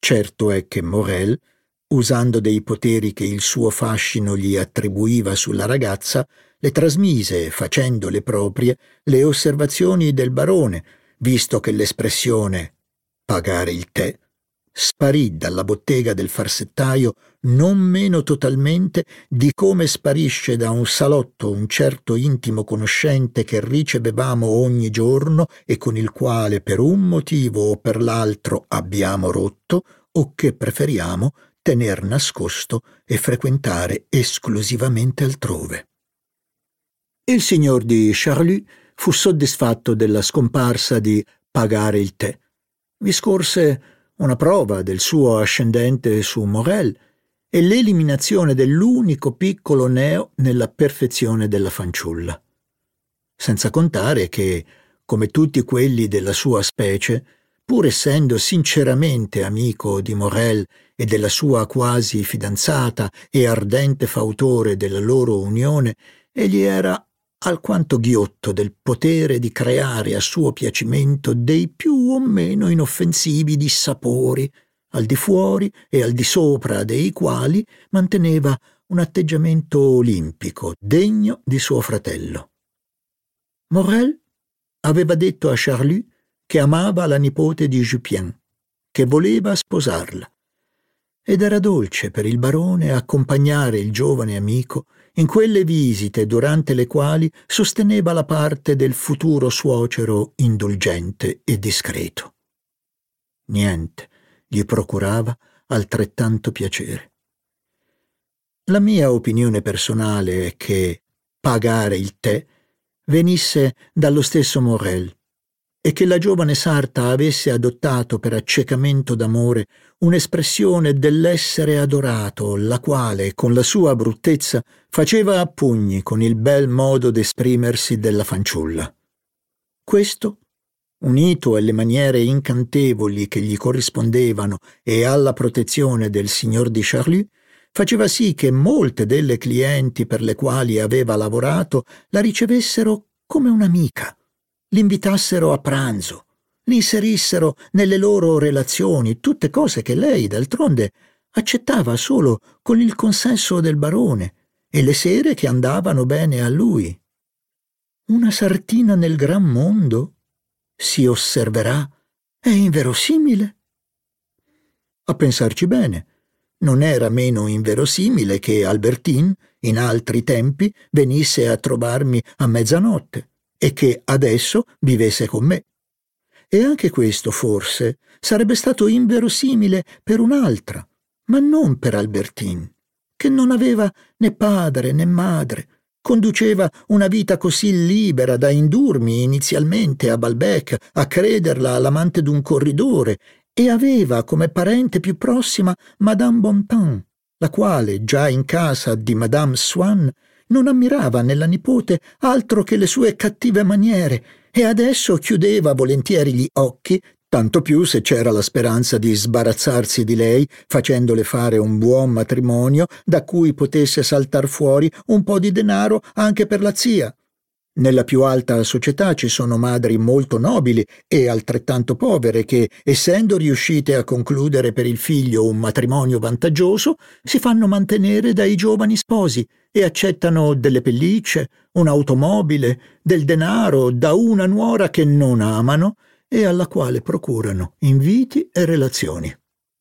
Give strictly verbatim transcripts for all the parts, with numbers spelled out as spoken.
Certo è che Morel, usando dei poteri che il suo fascino gli attribuiva sulla ragazza, le trasmise, facendole proprie, le osservazioni del barone, visto che l'espressione «pagare il tè» sparì dalla bottega del farsettaio non meno totalmente di come sparisce da un salotto un certo intimo conoscente che ricevevamo ogni giorno e con il quale per un motivo o per l'altro abbiamo rotto o che preferiamo tener nascosto e frequentare esclusivamente altrove. Il signor di Charlus fu soddisfatto della scomparsa di «pagare il tè». Vi scorse una prova del suo ascendente su Morel e l'eliminazione dell'unico piccolo neo nella perfezione della fanciulla. Senza contare che, come tutti quelli della sua specie, pur essendo sinceramente amico di Morel e della sua quasi fidanzata e ardente fautore della loro unione, egli era alquanto ghiotto del potere di creare a suo piacimento dei più o meno inoffensivi dissapori, al di fuori e al di sopra dei quali manteneva un atteggiamento olimpico, degno di suo fratello. Morel aveva detto a Charlus che amava la nipote di Jupien, che voleva sposarla, ed era dolce per il barone accompagnare il giovane amico in quelle visite durante le quali sosteneva la parte del futuro suocero indulgente e discreto. Niente gli procurava altrettanto piacere. La mia opinione personale è che pagare il tè venisse dallo stesso Morel e che la giovane sarta avesse adottato per accecamento d'amore un'espressione dell'essere adorato, la quale, con la sua bruttezza, faceva a pugni con il bel modo d'esprimersi della fanciulla. Questo, unito alle maniere incantevoli che gli corrispondevano e alla protezione del signor di Charlus, faceva sì che molte delle clienti per le quali aveva lavorato la ricevessero come un'amica, l'invitassero a pranzo, l'inserissero nelle loro relazioni, tutte cose che lei, d'altronde, accettava solo con il consenso del barone e le sere che andavano bene a lui. Una sartina nel gran mondo, si osserverà, è inverosimile. A pensarci bene, non era meno inverosimile che Albertine, in altri tempi, venisse a trovarmi a mezzanotte e che adesso vivesse con me. E anche questo, forse, sarebbe stato inverosimile per un'altra, ma non per Albertine, che non aveva né padre né madre, conduceva una vita così libera da indurmi inizialmente a Balbec a crederla l'amante d'un corridore e aveva come parente più prossima Madame Bontemps, la quale, già in casa di Madame Swann, non ammirava nella nipote altro che le sue cattive maniere e adesso chiudeva volentieri gli occhi, tanto più se c'era la speranza di sbarazzarsi di lei facendole fare un buon matrimonio da cui potesse saltar fuori un po' di denaro anche per la zia. Nella più alta società ci sono madri molto nobili e altrettanto povere che, essendo riuscite a concludere per il figlio un matrimonio vantaggioso, si fanno mantenere dai giovani sposi e accettano delle pellicce, un'automobile, del denaro da una nuora che non amano e alla quale procurano inviti e relazioni.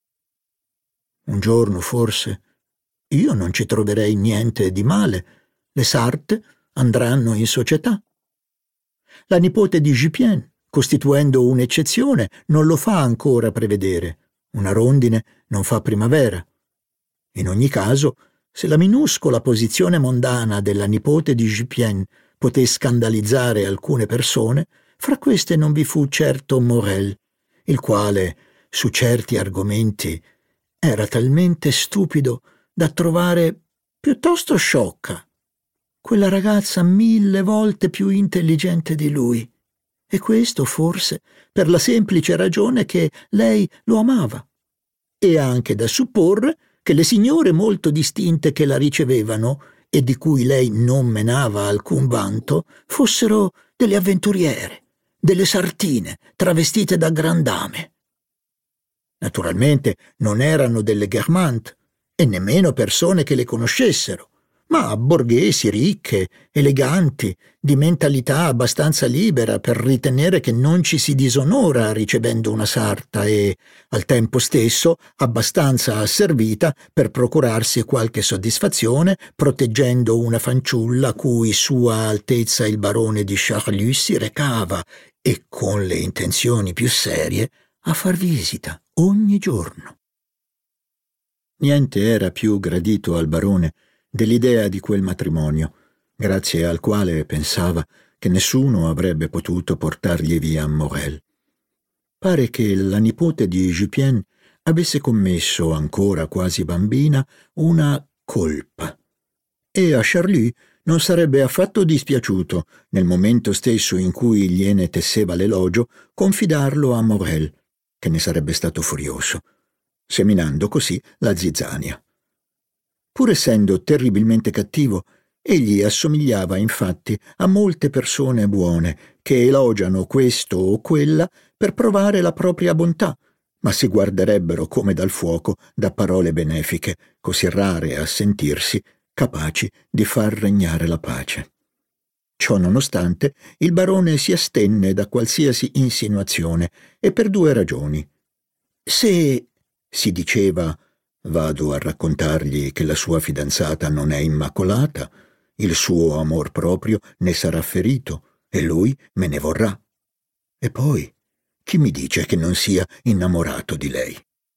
Un giorno, forse, io non ci troverei niente di male. Le sarte andranno in società. La nipote di Jupien, costituendo un'eccezione, non lo fa ancora prevedere. Una rondine non fa primavera. In ogni caso, se la minuscola posizione mondana della nipote di Jupien poté scandalizzare alcune persone, fra queste non vi fu certo Morel, il quale, su certi argomenti, era talmente stupido da trovare piuttosto sciocca quella ragazza mille volte più intelligente di lui, e questo forse per la semplice ragione che lei lo amava. E anche da supporre che le signore molto distinte che la ricevevano e di cui lei non menava alcun vanto fossero delle avventuriere, delle sartine travestite da grandame. Naturalmente non erano delle Guermantes e nemmeno persone che le conoscessero, ma borghesi ricche, eleganti, di mentalità abbastanza libera per ritenere che non ci si disonora ricevendo una sarta e, al tempo stesso, abbastanza asservita per procurarsi qualche soddisfazione proteggendo una fanciulla cui Sua Altezza il barone di Charlus si recava e, con le intenzioni più serie, a far visita ogni giorno. Niente era più gradito al barone dell'idea di quel matrimonio, grazie al quale pensava che nessuno avrebbe potuto portargli via Morel. Pare che la nipote di Jupien avesse commesso, ancora quasi bambina, una colpa, e a Charlus non sarebbe affatto dispiaciuto, nel momento stesso in cui gliene tesseva l'elogio, confidarlo a Morel, che ne sarebbe stato furioso, seminando così la zizzania. Pur essendo terribilmente cattivo, egli assomigliava infatti a molte persone buone che elogiano questo o quella per provare la propria bontà, ma si guarderebbero come dal fuoco da parole benefiche, così rare a sentirsi, capaci di far regnare la pace. Ciò nonostante, il barone si astenne da qualsiasi insinuazione e per due ragioni. Se, si diceva, vado a raccontargli che la sua fidanzata non è immacolata, il suo amor proprio ne sarà ferito e lui me ne vorrà. E poi, chi mi dice che non sia innamorato di lei?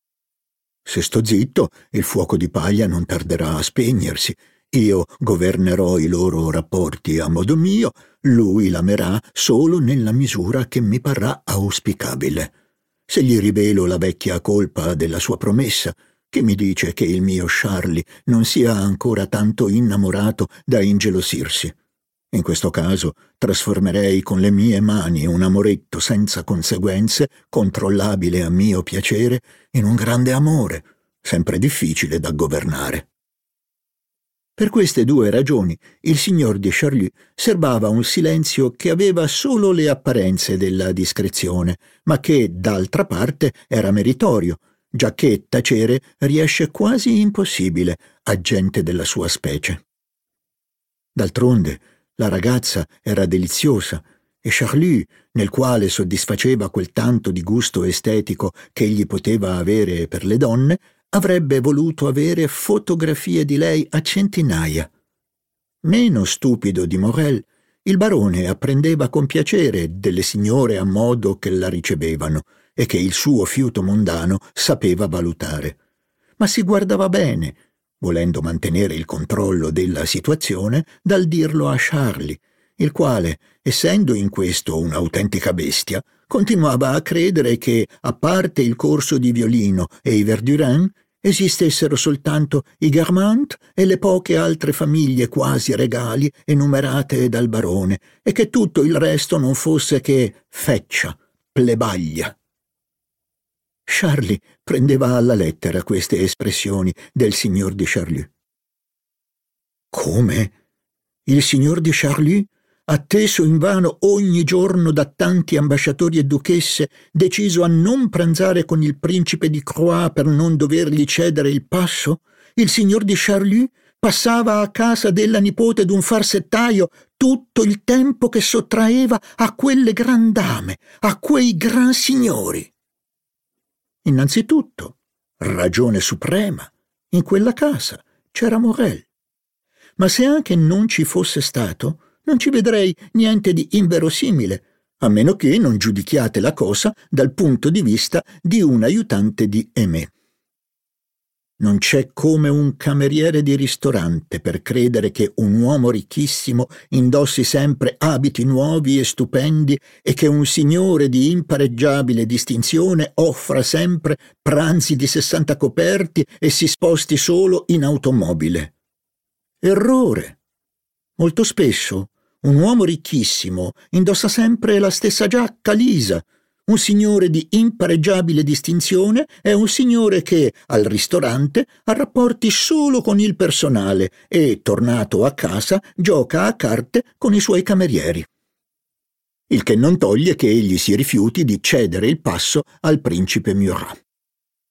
Se sto zitto, il fuoco di paglia non tarderà a spegnersi. Io governerò i loro rapporti a modo mio, lui l'amerà solo nella misura che mi parrà auspicabile. Se gli rivelo la vecchia colpa della sua promessa, che mi dice che il mio Charlie non sia ancora tanto innamorato da ingelosirsi. In questo caso trasformerei con le mie mani un amoretto senza conseguenze, controllabile a mio piacere, in un grande amore, sempre difficile da governare. Per queste due ragioni il signor de Charlus serbava un silenzio che aveva solo le apparenze della discrezione, ma che, d'altra parte, era meritorio, giacché tacere riesce quasi impossibile a gente della sua specie. D'altronde, la ragazza era deliziosa e Charlus, nel quale soddisfaceva quel tanto di gusto estetico che egli poteva avere per le donne, avrebbe voluto avere fotografie di lei a centinaia. Meno stupido di Morel, il barone apprendeva con piacere delle signore a modo che la ricevevano e che il suo fiuto mondano sapeva valutare. Ma si guardava bene, volendo mantenere il controllo della situazione, dal dirlo a Charlie, il quale, essendo in questo un'autentica bestia, continuava a credere che, a parte il corso di violino e i Verdurin, esistessero soltanto i Guermantes e le poche altre famiglie quasi regali enumerate dal barone, e che tutto il resto non fosse che feccia, plebaglia. Charlie prendeva alla lettera queste espressioni del signor de Charlus. Come? Il signor de Charlus, atteso invano ogni giorno da tanti ambasciatori e duchesse, deciso a non pranzare con il principe di Croix per non dovergli cedere il passo? Il signor de Charlus passava a casa della nipote d'un farsettaio tutto il tempo che sottraeva a quelle gran dame, a quei gran signori. Innanzitutto, ragione suprema, in quella casa c'era Morel. Ma se anche non ci fosse stato, non ci vedrei niente di inverosimile, a meno che non giudichiate la cosa dal punto di vista di un aiutante di Aimé. Non c'è come un cameriere di ristorante per credere che un uomo ricchissimo indossi sempre abiti nuovi e stupendi e che un signore di impareggiabile distinzione offra sempre pranzi di sessanta coperti e si sposti solo in automobile. Errore! Molto spesso un uomo ricchissimo indossa sempre la stessa giacca lisa. Un signore di impareggiabile distinzione è un signore che, al ristorante, ha rapporti solo con il personale e, tornato a casa, gioca a carte con i suoi camerieri. Il che non toglie che egli si rifiuti di cedere il passo al principe Murat.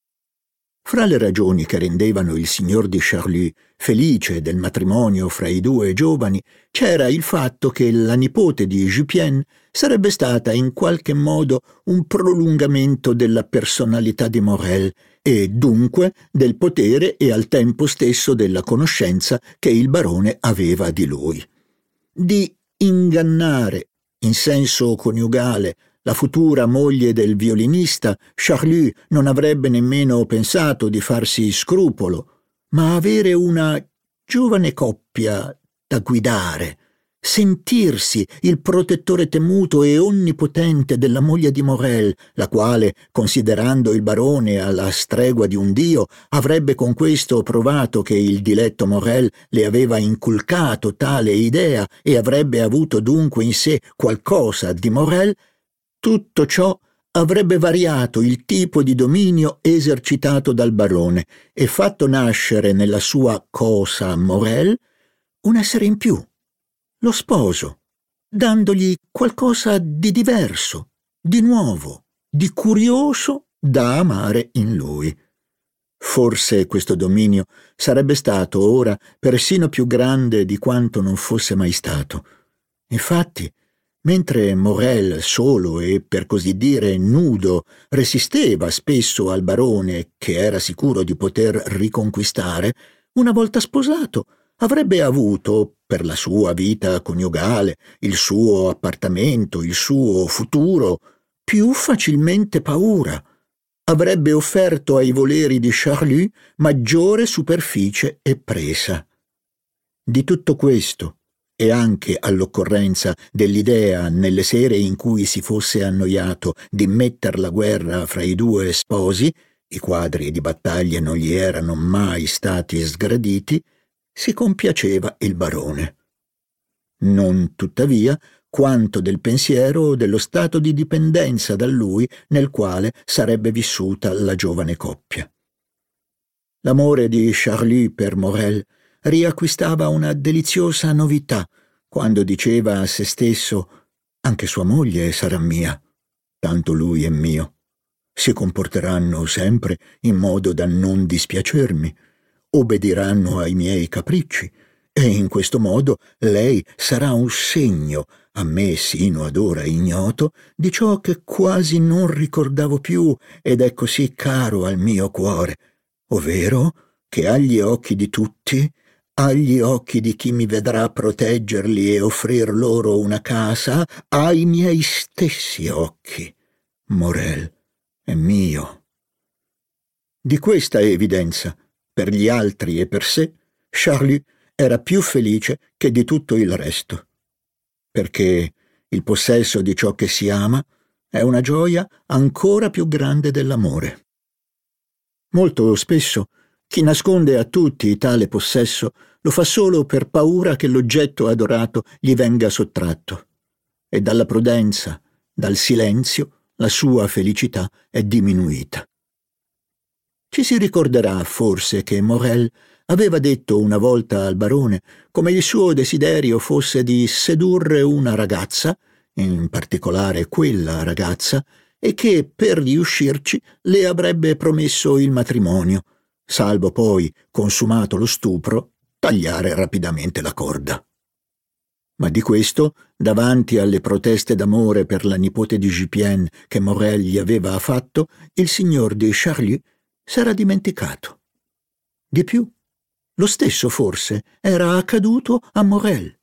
Fra le ragioni che rendevano il signor de Charlus felice del matrimonio fra i due giovani c'era il fatto che la nipote di Jupien sarebbe stata in qualche modo un prolungamento della personalità di Morel e dunque del potere e al tempo stesso della conoscenza che il barone aveva di lui. Di ingannare in senso coniugale la futura moglie del violinista, Charlus non avrebbe nemmeno pensato di farsi scrupolo, ma avere una giovane coppia da guidare, sentirsi il protettore temuto e onnipotente della moglie di Morel, la quale, considerando il barone alla stregua di un dio, avrebbe con questo provato che il diletto Morel le aveva inculcato tale idea e avrebbe avuto dunque in sé qualcosa di Morel, tutto ciò avrebbe variato il tipo di dominio esercitato dal barone e fatto nascere nella sua cosa Morel un essere in più, lo sposo, dandogli qualcosa di diverso, di nuovo, di curioso da amare in lui. Forse questo dominio sarebbe stato ora persino più grande di quanto non fosse mai stato. Infatti, mentre Morel solo e per così dire nudo resisteva spesso al barone che era sicuro di poter riconquistare, una volta sposato avrebbe avuto, per la sua vita coniugale, il suo appartamento, il suo futuro, più facilmente paura. Avrebbe offerto ai voleri di Charlus maggiore superficie e presa. Di tutto questo, e anche all'occorrenza dell'idea, nelle sere in cui si fosse annoiato, di metter la guerra fra i due sposi, i quadri di battaglia non gli erano mai stati sgraditi, si compiaceva il barone. Non, tuttavia, quanto del pensiero dello stato di dipendenza da lui nel quale sarebbe vissuta la giovane coppia. L'amore di Charlus per Morel riacquistava una deliziosa novità quando diceva a se stesso: «Anche sua moglie sarà mia, tanto lui è mio. Si comporteranno sempre in modo da non dispiacermi, obbediranno ai miei capricci, e in questo modo lei sarà un segno, a me sino ad ora ignoto, di ciò che quasi non ricordavo più ed è così caro al mio cuore, ovvero che agli occhi di tutti, agli occhi di chi mi vedrà proteggerli e offrir loro una casa, ai miei stessi occhi, Morel è mio». Di questa evidenza, per gli altri e per sé, Charlus era più felice che di tutto il resto, perché il possesso di ciò che si ama è una gioia ancora più grande dell'amore. Molto spesso chi nasconde a tutti tale possesso lo fa solo per paura che l'oggetto adorato gli venga sottratto, e dalla prudenza, dal silenzio, la sua felicità è diminuita. Ci si ricorderà forse che Morel aveva detto una volta al barone come il suo desiderio fosse di sedurre una ragazza, in particolare quella ragazza, e che per riuscirci le avrebbe promesso il matrimonio, salvo poi, consumato lo stupro, tagliare rapidamente la corda. Ma di questo, davanti alle proteste d'amore per la nipote di Jupien che Morel gli aveva fatto, il signor de Charlus s'era dimenticato. Di più, lo stesso forse era accaduto a Morel.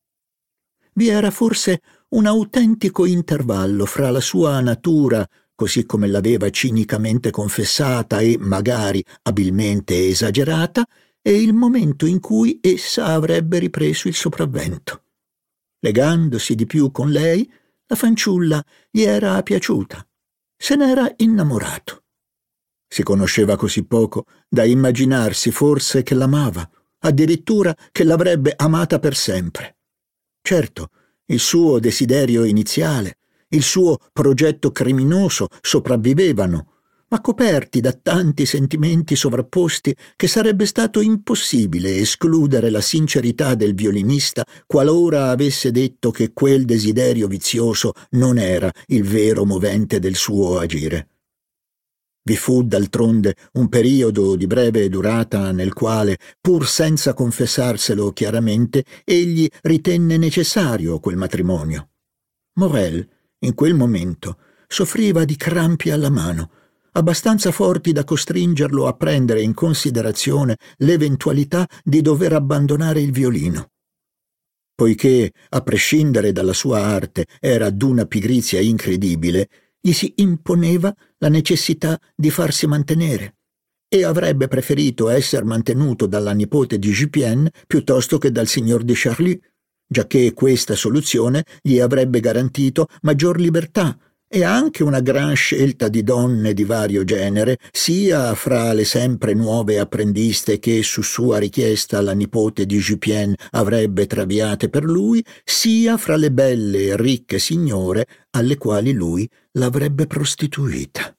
Vi era forse un autentico intervallo fra la sua natura, così come l'aveva cinicamente confessata e magari abilmente esagerata, e il momento in cui essa avrebbe ripreso il sopravvento. Legandosi di più con lei, la fanciulla gli era piaciuta, se n'era innamorato. Si conosceva così poco da immaginarsi forse che l'amava, addirittura che l'avrebbe amata per sempre. Certo, il suo desiderio iniziale, il suo progetto criminoso sopravvivevano, ma coperti da tanti sentimenti sovrapposti che sarebbe stato impossibile escludere la sincerità del violinista qualora avesse detto che quel desiderio vizioso non era il vero movente del suo agire. Vi fu d'altronde un periodo di breve durata nel quale, pur senza confessarselo chiaramente, egli ritenne necessario quel matrimonio. Morel, in quel momento, soffriva di crampi alla mano, abbastanza forti da costringerlo a prendere in considerazione l'eventualità di dover abbandonare il violino. Poiché, a prescindere dalla sua arte, era d'una pigrizia incredibile, gli si imponeva la necessità di farsi mantenere e avrebbe preferito essere mantenuto dalla nipote di Jupien piuttosto che dal signor de Charlus, giacché questa soluzione gli avrebbe garantito maggior libertà e anche una gran scelta di donne di vario genere, sia fra le sempre nuove apprendiste che su sua richiesta la nipote di Jupien avrebbe traviate per lui, sia fra le belle e ricche signore alle quali lui l'avrebbe prostituita.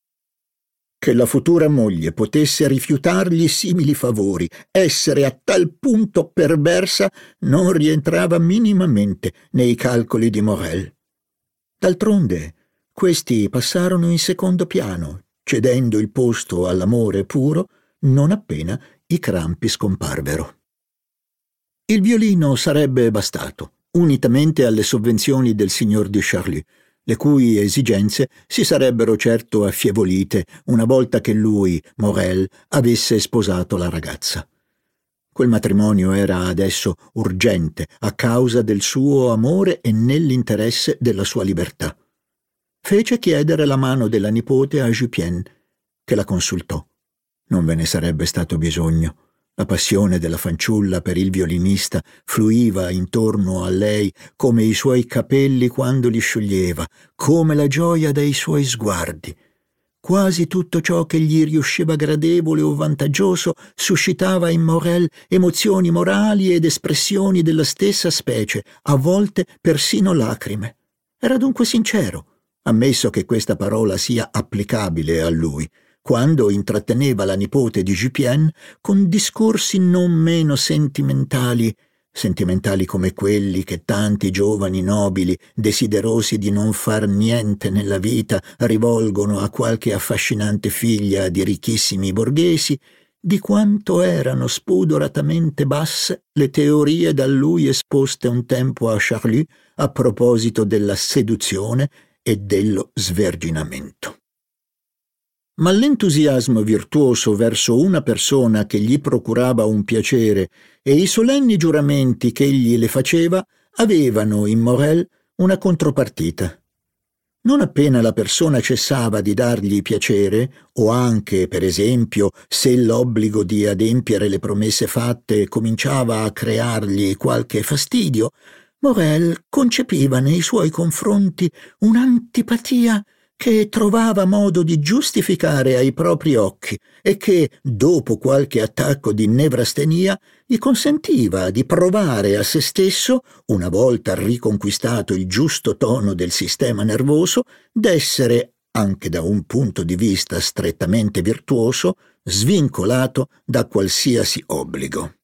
Che la futura moglie potesse rifiutargli simili favori, essere a tal punto perversa, non rientrava minimamente nei calcoli di Morel. D'altronde, questi passarono in secondo piano, cedendo il posto all'amore puro non appena i crampi scomparvero. Il violino sarebbe bastato, unitamente alle sovvenzioni del signor de Charlus, le cui esigenze si sarebbero certo affievolite una volta che lui, Morel, avesse sposato la ragazza. Quel matrimonio era adesso urgente a causa del suo amore e nell'interesse della sua libertà. Fece chiedere la mano della nipote a Jupien, che la consultò. Non ve ne sarebbe stato bisogno. La passione della fanciulla per il violinista fluiva intorno a lei come i suoi capelli quando li scioglieva, come la gioia dei suoi sguardi. Quasi tutto ciò che gli riusciva gradevole o vantaggioso suscitava in Morel emozioni morali ed espressioni della stessa specie, a volte persino lacrime. Era dunque sincero, ammesso che questa parola sia applicabile a lui, quando intratteneva la nipote di Jupien con discorsi non meno sentimentali, sentimentali come quelli che tanti giovani nobili, desiderosi di non far niente nella vita, rivolgono a qualche affascinante figlia di ricchissimi borghesi, di quanto erano spudoratamente basse le teorie da lui esposte un tempo a Charlus a proposito della seduzione e dello sverginamento. Ma l'entusiasmo virtuoso verso una persona che gli procurava un piacere e i solenni giuramenti che egli le faceva avevano in Morel una contropartita. Non appena la persona cessava di dargli piacere, o anche, per esempio, se l'obbligo di adempiere le promesse fatte cominciava a creargli qualche fastidio, Morel concepiva nei suoi confronti un'antipatia che trovava modo di giustificare ai propri occhi e che, dopo qualche attacco di nevrastenia, gli consentiva di provare a se stesso, una volta riconquistato il giusto tono del sistema nervoso, d'essere, anche da un punto di vista strettamente virtuoso, svincolato da qualsiasi obbligo.